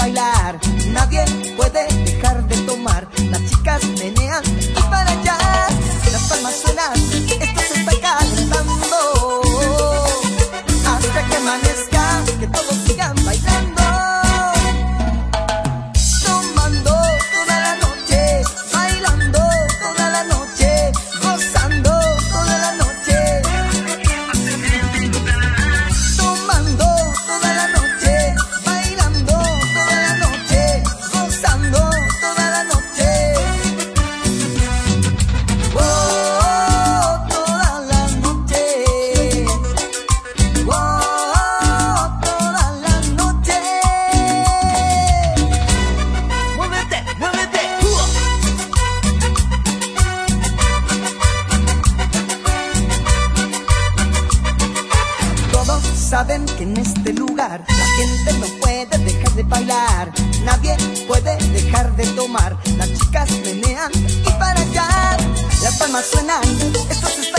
bailar, nadie puede dejar de tomar. Las chicas menean y para allá, las palmas suenan, esto se está calentando hasta que amanezca, que todos sigan bailando. Tomando toda la noche, bailando toda la noche, gozando toda la noche. Tomando toda la noche, bailando toda la noche, gozando toda la noche. Oh, toda la noche. Oh, toda la noche. Muévete, muévete. Todos saben que en este lugar la gente no puede dejar de bailar, nadie puede dejar de tomar. Las chicas menean y para allá, las palmas suenan, esto se está